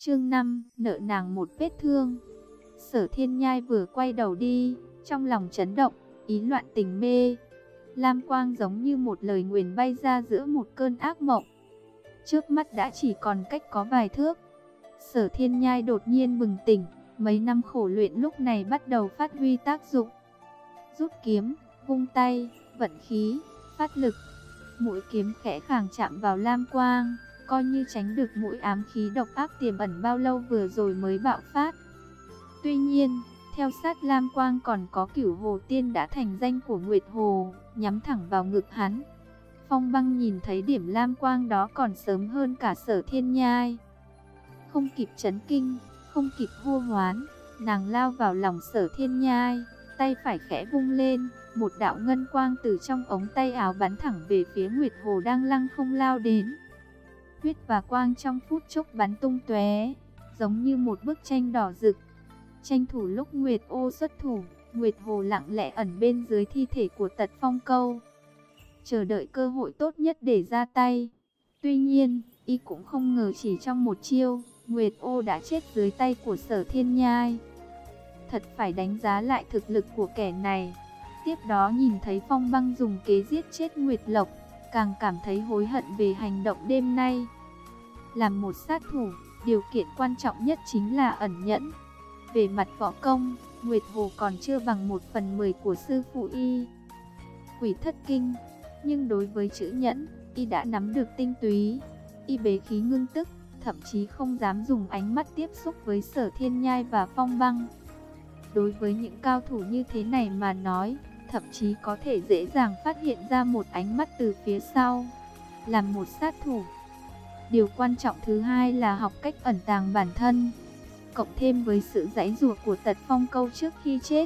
Chương 5, nợ nàng một vết thương. Sở Thiên Nhai vừa quay đầu đi, trong lòng chấn động, ý loạn tình mê. Lam quang giống như một lời nguyền bay ra giữa một cơn ác mộng. Trước mắt đã chỉ còn cách có vài thước. Sở Thiên Nhai đột nhiên bừng tỉnh, mấy năm khổ luyện lúc này bắt đầu phát huy tác dụng. Rút kiếm, vung tay, vận khí, phát lực. Mũi kiếm khẽ khàng chạm vào lam quang, coi như tránh được mũi ám khí độc ác tiềm ẩn bao lâu vừa rồi mới bạo phát. Tuy nhiên, theo sát lam quang còn có Cửu Hồ Tiên đã thành danh của Nguyệt Hồ, nhắm thẳng vào ngực hắn. Phong Băng nhìn thấy điểm lam quang đó còn sớm hơn cả Sở Thiên Nhai. Không kịp chấn kinh, không kịp hô hoán, nàng lao vào lòng Sở Thiên Nhai, tay phải khẽ vung lên, một đạo ngân quang từ trong ống tay áo bắn thẳng về phía Nguyệt Hồ đang lăng không lao đến. Huyết và quang trong phút chốc bắn tung tóe, giống như một bức tranh đỏ rực. Tranh thủ lúc Nguyệt Ô xuất thủ, Nguyệt Hồ lặng lẽ ẩn bên dưới thi thể của Tật Phong Câu, chờ đợi cơ hội tốt nhất để ra tay. Tuy nhiên, y cũng không ngờ chỉ trong một chiêu, Nguyệt Ô đã chết dưới tay của Sở Thiên Nhai. Thật phải đánh giá lại thực lực của kẻ này. Tiếp đó nhìn thấy Phong Băng dùng kế giết chết Nguyệt Lộc, càng cảm thấy hối hận về hành động đêm nay. Làm một sát thủ, điều kiện quan trọng nhất chính là ẩn nhẫn. Về mặt võ công, Nguyệt Hồ còn chưa bằng 1/10 của sư phụ y, Quỷ Thất Kinh. Nhưng đối với chữ nhẫn, y đã nắm được tinh túy. Y bế khí ngưng tức, thậm chí không dám dùng ánh mắt tiếp xúc với Sở Thiên Nhai và Phong Băng. Đối với những cao thủ như thế này mà nói, thậm chí có thể dễ dàng phát hiện ra một ánh mắt từ phía sau. Làm một sát thủ, điều quan trọng thứ hai là học cách ẩn tàng bản thân. Cộng thêm với sự giãy giụa của Tật Phong Câu trước khi chết,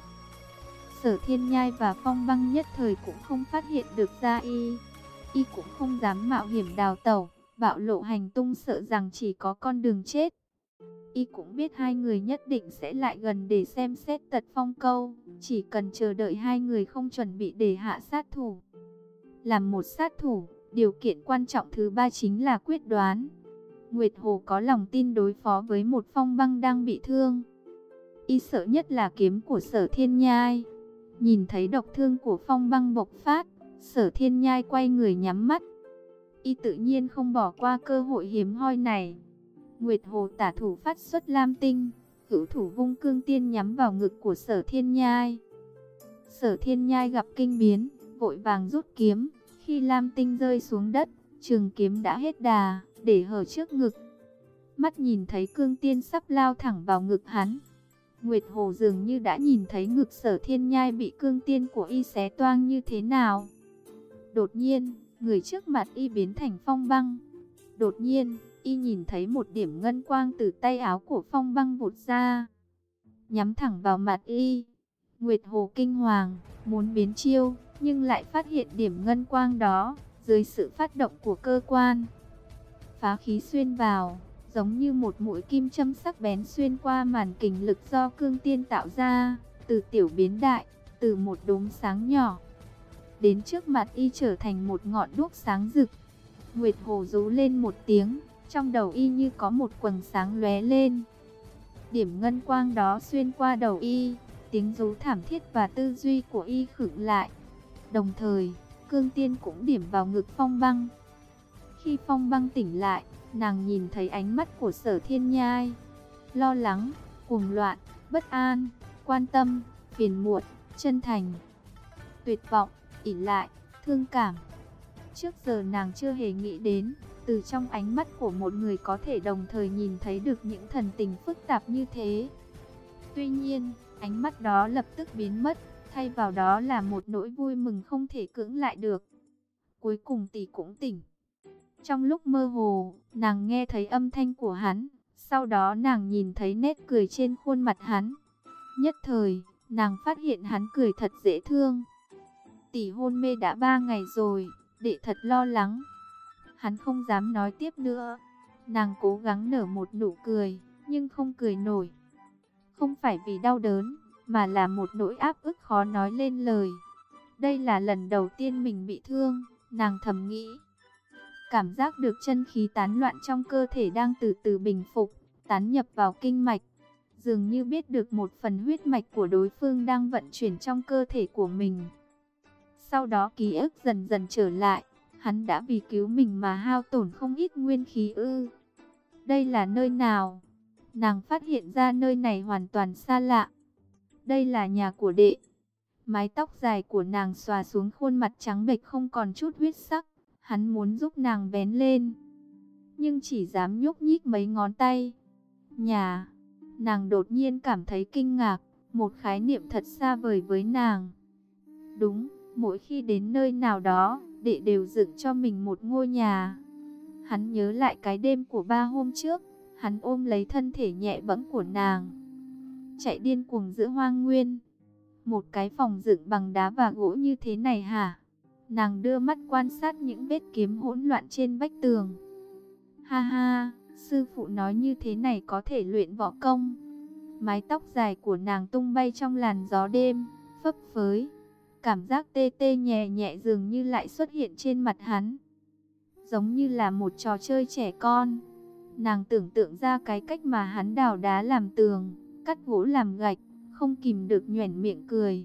Sở Thiên Nhai và Phong Băng nhất thời cũng không phát hiện được ra y. Y cũng không dám mạo hiểm đào tẩu, bạo lộ hành tung, sợ rằng chỉ có con đường chết. Y cũng biết hai người nhất định sẽ lại gần để xem xét Tật Phong Câu, chỉ cần chờ đợi hai người không chuẩn bị để hạ sát thủ. Làm một sát thủ, điều kiện quan trọng thứ ba chính là quyết đoán. Nguyệt Hồ có lòng tin đối phó với một Phong Băng đang bị thương. Y sợ nhất là kiếm của Sở Thiên Nhai. Nhìn thấy độc thương của Phong Băng bộc phát, Sở Thiên Nhai quay người nhắm mắt. Y tự nhiên không bỏ qua cơ hội hiếm hoi này. Nguyệt Hồ tả thủ phát xuất lam tinh, hữu thủ vung cương tiên nhắm vào ngực của Sở Thiên Nhai. Sở Thiên Nhai gặp kinh biến, vội vàng rút kiếm. Khi lam tinh rơi xuống đất, trường kiếm đã hết đà, để hở trước ngực. Mắt nhìn thấy cương tiên sắp lao thẳng vào ngực hắn, Nguyệt Hồ dường như đã nhìn thấy ngực Sở Thiên Nhai bị cương tiên của y xé toang như thế nào. Đột nhiên, người trước mặt y biến thành Phong Băng. Đột nhiên, y nhìn thấy một điểm ngân quang từ tay áo của Phong Băng vụt ra, nhắm thẳng vào mặt y. Nguyệt Hồ kinh hoàng, muốn biến chiêu, nhưng lại phát hiện điểm ngân quang đó, dưới sự phát động của cơ quan, phá khí xuyên vào, giống như một mũi kim châm sắc bén xuyên qua màn kình lực do cương tiên tạo ra, từ tiểu biến đại, từ một đốm sáng nhỏ, đến trước mặt y trở thành một ngọn đuốc sáng rực. Nguyệt Hồ rú lên một tiếng, trong đầu y như có một quầng sáng lóe lên. Điểm ngân quang đó xuyên qua đầu y, tiếng rú thảm thiết và tư duy của y khựng lại. Đồng thời, cương tiên cũng điểm vào ngực Phong Băng. Khi Phong Băng tỉnh lại, nàng nhìn thấy ánh mắt của Sở Thiên Nhai. Lo lắng, cuồng loạn, bất an, quan tâm, phiền muộn, chân thành, tuyệt vọng, ỷ lại, thương cảm. Trước giờ nàng chưa hề nghĩ đến, từ trong ánh mắt của một người có thể đồng thời nhìn thấy được những thần tình phức tạp như thế. Tuy nhiên, ánh mắt đó lập tức biến mất, thay vào đó là một nỗi vui mừng không thể cưỡng lại được. Cuối cùng tỷ cũng tỉnh. Trong lúc mơ hồ, nàng nghe thấy âm thanh của hắn, sau đó nàng nhìn thấy nét cười trên khuôn mặt hắn. Nhất thời, nàng phát hiện hắn cười thật dễ thương. Tỷ hôn mê đã 3 ngày rồi, đệ thật lo lắng. Hắn không dám nói tiếp nữa. Nàng cố gắng nở một nụ cười, nhưng không cười nổi. Không phải vì đau đớn, mà là một nỗi áp ức khó nói lên lời. Đây là lần đầu tiên mình bị thương, nàng thầm nghĩ. Cảm giác được chân khí tán loạn trong cơ thể đang từ từ bình phục, tán nhập vào kinh mạch, dường như biết được một phần huyết mạch của đối phương đang vận chuyển trong cơ thể của mình. Sau đó ký ức dần dần trở lại, hắn đã vì cứu mình mà hao tổn không ít nguyên khí ư. Đây là nơi nào? Nàng phát hiện ra nơi này hoàn toàn xa lạ. Đây là nhà của đệ. Mái tóc dài của nàng xòa xuống khuôn mặt trắng bệch không còn chút huyết sắc. Hắn muốn giúp nàng vén lên, nhưng chỉ dám nhúc nhích mấy ngón tay. Nhà. Nàng đột nhiên cảm thấy kinh ngạc, một khái niệm thật xa vời với nàng. Đúng, mỗi khi đến nơi nào đó, đệ đều dựng cho mình một ngôi nhà. Hắn nhớ lại cái đêm của 3 hôm trước, hắn ôm lấy thân thể nhẹ bẫng của nàng, chạy điên cuồng giữa hoang nguyên. Một cái phòng dựng bằng đá và gỗ như thế này hả? Nàng đưa mắt quan sát những vết kiếm hỗn loạn trên vách tường. Ha ha, sư phụ nói như thế này có thể luyện võ công. Mái tóc dài của nàng tung bay trong làn gió đêm, phấp phới. Cảm giác tê tê nhẹ nhẹ dường như lại xuất hiện trên mặt hắn, giống như là một trò chơi trẻ con. Nàng tưởng tượng ra cái cách mà hắn đào đá làm tường, cắt gỗ làm gạch, không kìm được nhoẻn miệng cười.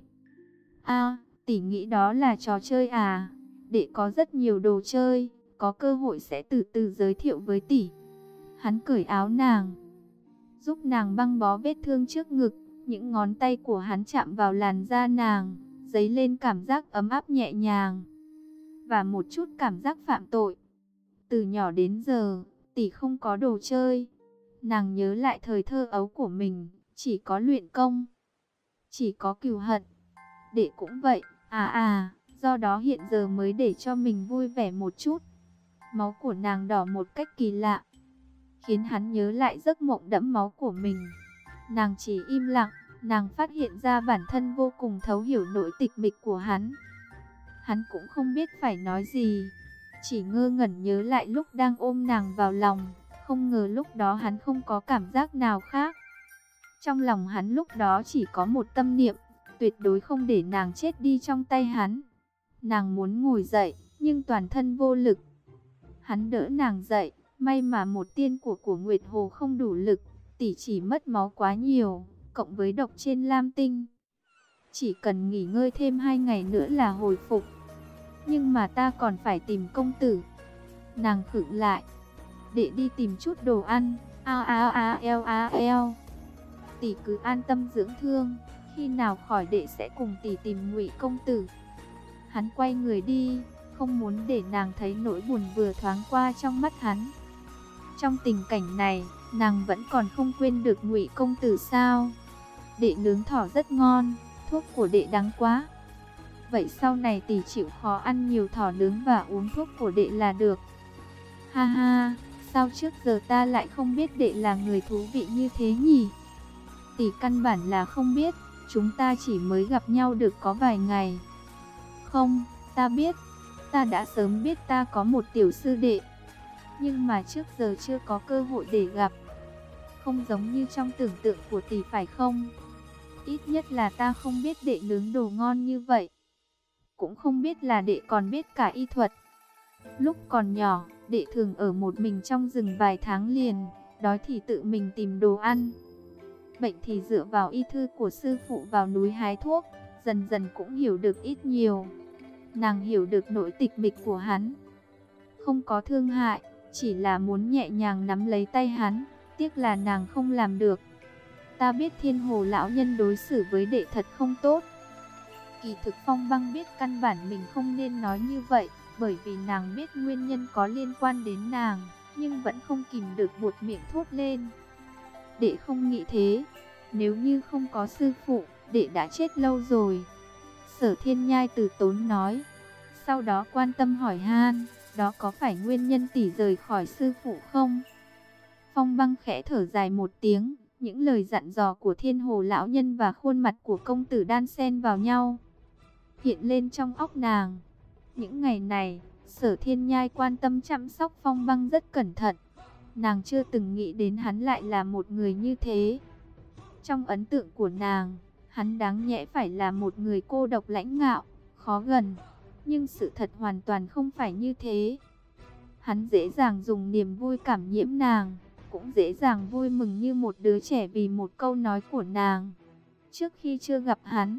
A, tỷ nghĩ đó là trò chơi à? Đệ có rất nhiều đồ chơi, có cơ hội sẽ từ từ giới thiệu với tỷ. Hắn cởi áo nàng, giúp nàng băng bó vết thương trước ngực. Những ngón tay của hắn chạm vào làn da nàng, dấy lên cảm giác ấm áp nhẹ nhàng, và một chút cảm giác phạm tội. Từ nhỏ đến giờ, tỷ không có đồ chơi. Nàng nhớ lại thời thơ ấu của mình, chỉ có luyện công, chỉ có cừu hận. Đệ cũng vậy, do đó hiện giờ mới để cho mình vui vẻ một chút. Máu của nàng đỏ một cách kỳ lạ, khiến hắn nhớ lại giấc mộng đẫm máu của mình. Nàng chỉ im lặng, nàng phát hiện ra bản thân vô cùng thấu hiểu nỗi tịch mịch của hắn. Hắn cũng không biết phải nói gì, chỉ ngơ ngẩn nhớ lại lúc đang ôm nàng vào lòng. Không ngờ lúc đó hắn không có cảm giác nào khác. Trong lòng hắn lúc đó chỉ có một tâm niệm, tuyệt đối không để nàng chết đi trong tay hắn. Nàng muốn ngồi dậy, nhưng toàn thân vô lực. Hắn đỡ nàng dậy, may mà một tiên của Nguyệt Hồ không đủ lực, tỷ chỉ mất máu quá nhiều, cộng với độc trên Lam Tinh. Chỉ cần nghỉ ngơi thêm 2 ngày nữa là hồi phục. Nhưng mà ta còn phải tìm công tử. Nàng khựng lại. Đệ đi tìm chút đồ ăn. Tỷ cứ an tâm dưỡng thương, khi nào khỏi đệ sẽ cùng tỷ tìm Ngụy công tử. Hắn quay người đi, không muốn để nàng thấy nỗi buồn vừa thoáng qua trong mắt hắn. Trong tình cảnh này, nàng vẫn còn không quên được Ngụy công tử sao? Đệ nướng thỏ rất ngon, thuốc của đệ đắng quá. Vậy sau này tỷ chịu khó ăn nhiều thỏ nướng và uống thuốc của đệ là được. Ha ha, sao trước giờ ta lại không biết đệ là người thú vị như thế nhỉ? Tỷ căn bản là không biết, chúng ta chỉ mới gặp nhau được có vài ngày. Không, ta biết, ta đã sớm biết ta có một tiểu sư đệ, nhưng mà trước giờ chưa có cơ hội để gặp. Không giống như trong tưởng tượng của tỷ phải không? Ít nhất là ta không biết đệ nướng đồ ngon như vậy. Cũng không biết là đệ còn biết cả y thuật. Lúc còn nhỏ, đệ thường ở một mình trong rừng vài tháng liền, đói thì tự mình tìm đồ ăn, bệnh thì dựa vào y thư của sư phụ vào núi hái thuốc, dần dần cũng hiểu được ít nhiều. Nàng hiểu được nỗi tịch mịch của hắn, không có thương hại, chỉ là muốn nhẹ nhàng nắm lấy tay hắn, tiếc là nàng không làm được. Ta biết Thiên Hồ lão nhân đối xử với đệ thật không tốt. Kỳ thực Phong Băng biết căn bản mình không nên nói như vậy, bởi vì nàng biết nguyên nhân có liên quan đến nàng, nhưng vẫn không kìm được buột miệng thốt lên. Đệ không nghĩ thế, nếu như không có sư phụ, đệ đã chết lâu rồi. Sở Thiên Nhai từ tốn nói, sau đó quan tâm hỏi han, đó có phải nguyên nhân tỷ rời khỏi sư phụ không? Phong Băng khẽ thở dài một tiếng, những lời dặn dò của Thiên Hồ lão nhân và khuôn mặt của công tử đan xen vào nhau, hiện lên trong óc nàng. Những ngày này, Sở Thiên Nhai quan tâm chăm sóc Phong Băng rất cẩn thận. Nàng chưa từng nghĩ đến hắn lại là một người như thế. Trong ấn tượng của nàng, hắn đáng nhẽ phải là một người cô độc lãnh ngạo, khó gần. Nhưng sự thật hoàn toàn không phải như thế. Hắn dễ dàng dùng niềm vui cảm nhiễm nàng, cũng dễ dàng vui mừng như một đứa trẻ vì một câu nói của nàng. Trước khi chưa gặp hắn,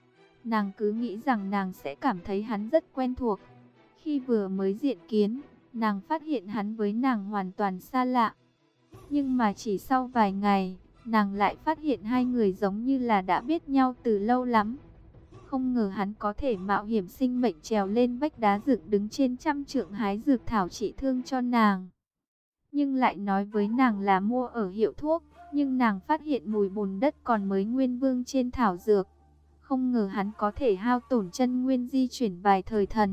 nàng cứ nghĩ rằng nàng sẽ cảm thấy hắn rất quen thuộc. Khi vừa mới diện kiến, nàng phát hiện hắn với nàng hoàn toàn xa lạ. Nhưng mà chỉ sau vài ngày, nàng lại phát hiện hai người giống như là đã biết nhau từ lâu lắm. Không ngờ hắn có thể mạo hiểm sinh mệnh trèo lên vách đá dựng đứng trên trăm trượng hái dược thảo trị thương cho nàng. Nhưng lại nói với nàng là mua ở hiệu thuốc, nhưng nàng phát hiện mùi bùn đất còn mới nguyên vương trên thảo dược. Không ngờ hắn có thể hao tổn chân nguyên di chuyển vài thời thần.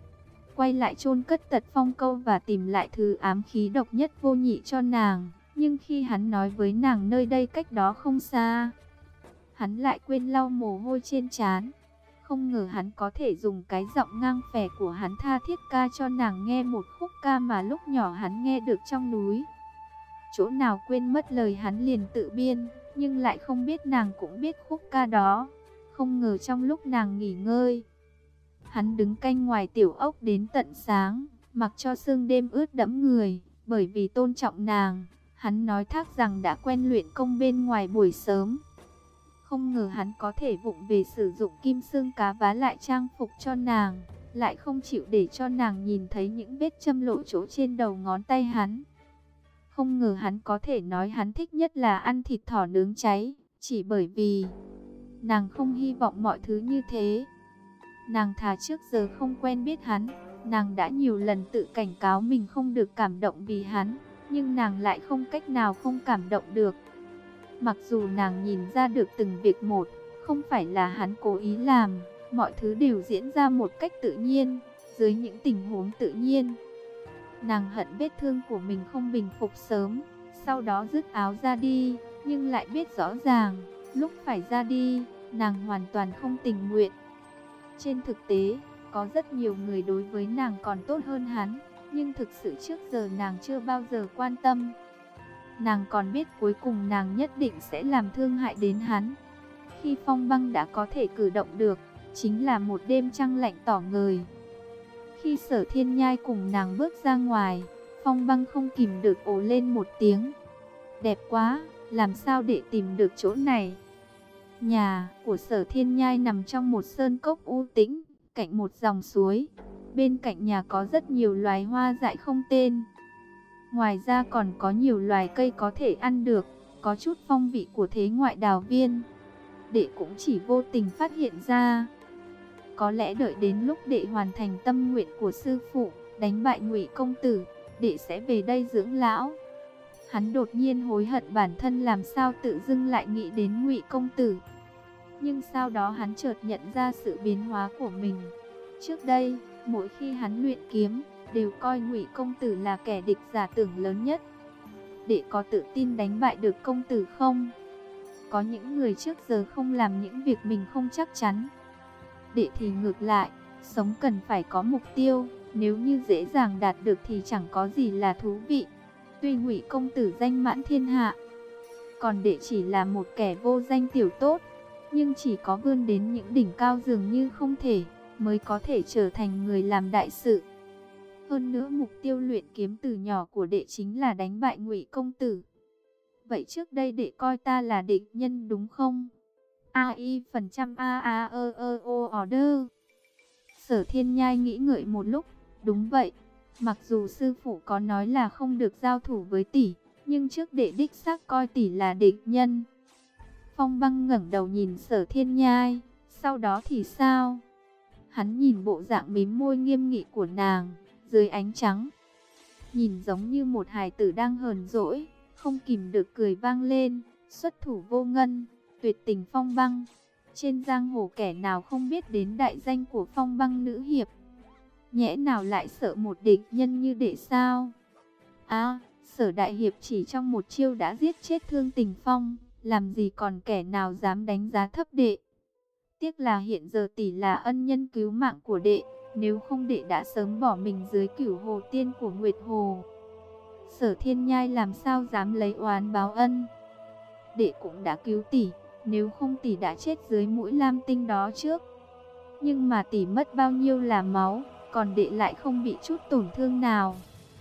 Quay lại chôn cất Tật Phong Câu và tìm lại thứ ám khí độc nhất vô nhị cho nàng. Nhưng khi hắn nói với nàng nơi đây cách đó không xa, hắn lại quên lau mồ hôi trên trán. Không ngờ hắn có thể dùng cái giọng ngang phè của hắn tha thiết ca cho nàng nghe một khúc ca mà lúc nhỏ hắn nghe được trong núi. Chỗ nào quên mất lời hắn liền tự biên, nhưng lại không biết nàng cũng biết khúc ca đó. Không ngờ trong lúc nàng nghỉ ngơi, hắn đứng canh ngoài tiểu ốc đến tận sáng, mặc cho sương đêm ướt đẫm người. Bởi vì tôn trọng nàng, hắn nói thác rằng đã quen luyện công bên ngoài buổi sớm. Không ngờ hắn có thể vụng về sử dụng kim xương cá vá lại trang phục cho nàng, lại không chịu để cho nàng nhìn thấy những vết châm lộ chỗ trên đầu ngón tay hắn. Không ngờ hắn có thể nói hắn thích nhất là ăn thịt thỏ nướng cháy, chỉ bởi vì nàng không hy vọng mọi thứ như thế. Nàng thà trước giờ không quen biết hắn, nàng đã nhiều lần tự cảnh cáo mình không được cảm động vì hắn, nhưng nàng lại không cách nào không cảm động được. Mặc dù nàng nhìn ra được từng việc một, không phải là hắn cố ý làm, mọi thứ đều diễn ra một cách tự nhiên, dưới những tình huống tự nhiên. Nàng hận vết thương của mình không bình phục sớm, sau đó dứt áo ra đi, nhưng lại biết rõ ràng, lúc phải ra đi, nàng hoàn toàn không tình nguyện. Trên thực tế, có rất nhiều người đối với nàng còn tốt hơn hắn, nhưng thực sự trước giờ nàng chưa bao giờ quan tâm. Nàng còn biết cuối cùng nàng nhất định sẽ làm thương hại đến hắn. Khi Phong Băng đã có thể cử động được, chính là một đêm trăng lạnh tỏ ngời. Khi Sở Thiên Nhai cùng nàng bước ra ngoài, Phong Băng không kìm được ồ lên một tiếng. Đẹp quá, làm sao để tìm được chỗ này? Nhà của Sở Thiên Nhai nằm trong một sơn cốc u tĩnh, cạnh một dòng suối. Bên cạnh nhà có rất nhiều loài hoa dại không tên. Ngoài ra còn có nhiều loài cây có thể ăn được, có chút phong vị của thế ngoại đào viên. Đệ cũng chỉ vô tình phát hiện ra. Có lẽ đợi đến lúc đệ hoàn thành tâm nguyện của sư phụ, đánh bại Ngụy công tử, đệ sẽ về đây dưỡng lão. Hắn đột nhiên hối hận bản thân làm sao tự dưng lại nghĩ đến Ngụy công tử. Nhưng sau đó hắn chợt nhận ra sự biến hóa của mình. Trước đây, mỗi khi hắn luyện kiếm, đều coi Ngụy công tử là kẻ địch giả tưởng lớn nhất. Đệ có tự tin đánh bại được công tử không? Có những người trước giờ không làm những việc mình không chắc chắn. Đệ thì ngược lại, sống cần phải có mục tiêu, nếu như dễ dàng đạt được thì chẳng có gì là thú vị. Tuy Ngụy công tử danh mãn thiên hạ, còn đệ chỉ là một kẻ vô danh tiểu tốt, nhưng chỉ có vươn đến những đỉnh cao dường như không thể, mới có thể trở thành người làm đại sự. Hơn nữa mục tiêu luyện kiếm từ nhỏ của đệ chính là đánh bại Ngụy công tử. Vậy trước đây đệ coi ta là địch nhân đúng không? AI% order. Sở Thiên Nhai nghĩ ngợi một lúc, đúng vậy. Mặc dù sư phụ có nói là không được giao thủ với tỷ, nhưng trước đệ đích xác coi tỷ là địch nhân. Phong Băng ngẩng đầu nhìn Sở Thiên Nhai, sau đó thì sao? Hắn nhìn bộ dạng mím môi nghiêm nghị của nàng, dưới ánh trắng, nhìn giống như một hài tử đang hờn dỗi, không kìm được cười vang lên. Xuất thủ vô ngân, tuyệt tình Phong Băng. Trên giang hồ kẻ nào không biết đến đại danh của Phong Băng nữ hiệp? Nhẽ nào lại sợ một địch nhân như đệ sao? Sở đại hiệp chỉ trong một chiêu đã giết chết Thương Tình Phong, làm gì còn kẻ nào dám đánh giá thấp đệ. Tiếc là hiện giờ tỷ là ân nhân cứu mạng của đệ, nếu không đệ đã sớm bỏ mình dưới Cửu Hồ Tiên của Nguyệt Hồ. Sở Thiên Nhai làm sao dám lấy oán báo ân. Đệ cũng đã cứu tỷ, nếu không tỷ đã chết dưới mũi lam tinh đó trước. Nhưng mà tỷ mất bao nhiêu là máu, còn đệ lại không bị chút tổn thương nào.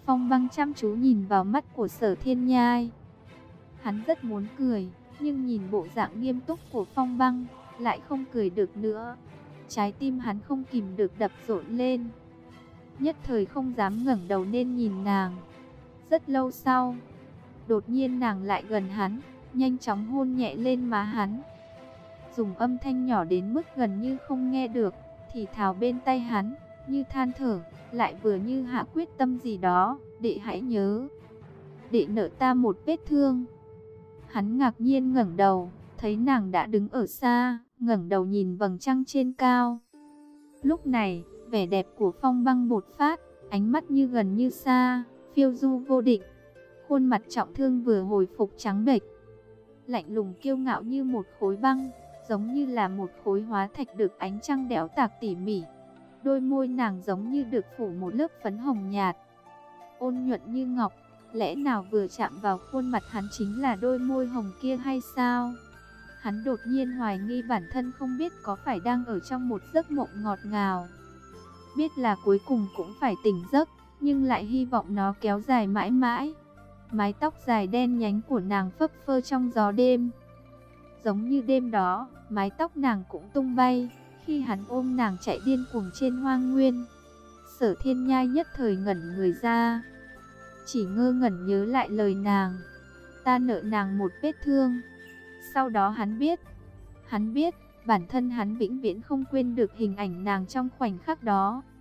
Phong Băng chăm chú nhìn vào mắt của Sở Thiên Nhai. Hắn rất muốn cười, nhưng nhìn bộ dạng nghiêm túc của Phong Băng, lại không cười được nữa. Trái tim hắn không kìm được đập rộn lên. Nhất thời không dám ngẩng đầu nên nhìn nàng. Rất lâu sau, đột nhiên nàng lại gần hắn, nhanh chóng hôn nhẹ lên má hắn. Dùng âm thanh nhỏ đến mức gần như không nghe được, thì thào bên tai hắn, như than thở, lại vừa như hạ quyết tâm gì đó. Đệ hãy nhớ, đệ nợ ta một vết thương. Hắn ngạc nhiên ngẩng đầu, thấy nàng đã đứng ở xa, ngẩng đầu nhìn vầng trăng trên cao. Lúc này, vẻ đẹp của Phong Băng bột phát, ánh mắt như gần như xa, phiêu du vô định. Khuôn mặt trọng thương vừa hồi phục trắng bệch, lạnh lùng kiêu ngạo như một khối băng, giống như là một khối hóa thạch được ánh trăng đẽo tạc tỉ mỉ. Đôi môi nàng giống như được phủ một lớp phấn hồng nhạt, ôn nhuận như ngọc. Lẽ nào vừa chạm vào khuôn mặt hắn chính là đôi môi hồng kia hay sao? Hắn đột nhiên hoài nghi bản thân không biết có phải đang ở trong một giấc mộng ngọt ngào. Biết là cuối cùng cũng phải tỉnh giấc, nhưng lại hy vọng nó kéo dài mãi mãi. Mái tóc dài đen nhánh của nàng phấp phơ trong gió đêm. Giống như đêm đó, mái tóc nàng cũng tung bay, khi hắn ôm nàng chạy điên cuồng trên hoang nguyên. Sở Thiên Nhai nhất thời ngẩn người ra, chỉ ngơ ngẩn nhớ lại lời nàng. Ta nợ nàng một vết thương. Sau đó hắn biết, bản thân hắn vĩnh viễn không quên được hình ảnh nàng trong khoảnh khắc đó.